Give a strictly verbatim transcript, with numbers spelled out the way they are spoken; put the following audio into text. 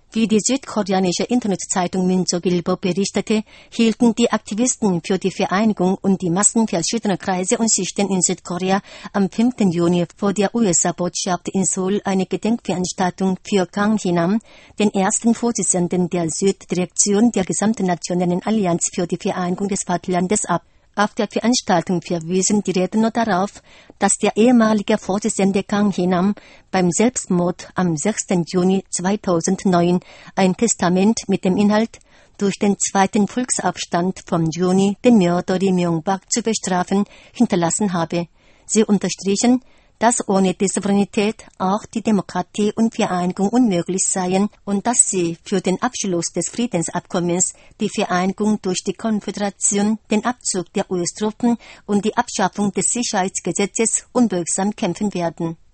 Wie die südkoreanische Internetzeitung Minso-Gilbo berichtete, hielten die Aktivisten für die Vereinigung und die Massen verschiedener Kreise und Schichten in Südkorea am fünften Juni vor der U S A-Botschaft in Seoul eine Gedenkveranstaltung für Kang Hee-nam, den ersten Vorsitzenden der Süddirektion der gesamten Nationalen Allianz für die Vereinigung des Vaterlandes ab. Auf der Veranstaltung verwiesen die Redner darauf, dass der ehemalige Vorsitzende Kang Hee-nam beim Selbstmord am sechsten Juni zweitausendneun ein Testament mit dem Inhalt, durch den zweiten Volksaufstand vom Juni den Mörder Lee Myung-bak zu bestrafen, hinterlassen habe. Sie unterstrichen, dass ohne die Souveränität auch die Demokratie und Vereinigung unmöglich seien und dass sie für den Abschluss des Friedensabkommens, die Vereinigung durch die Konföderation, den Abzug der U S-Truppen und die Abschaffung des Sicherheitsgesetzes unbeugsam kämpfen werden.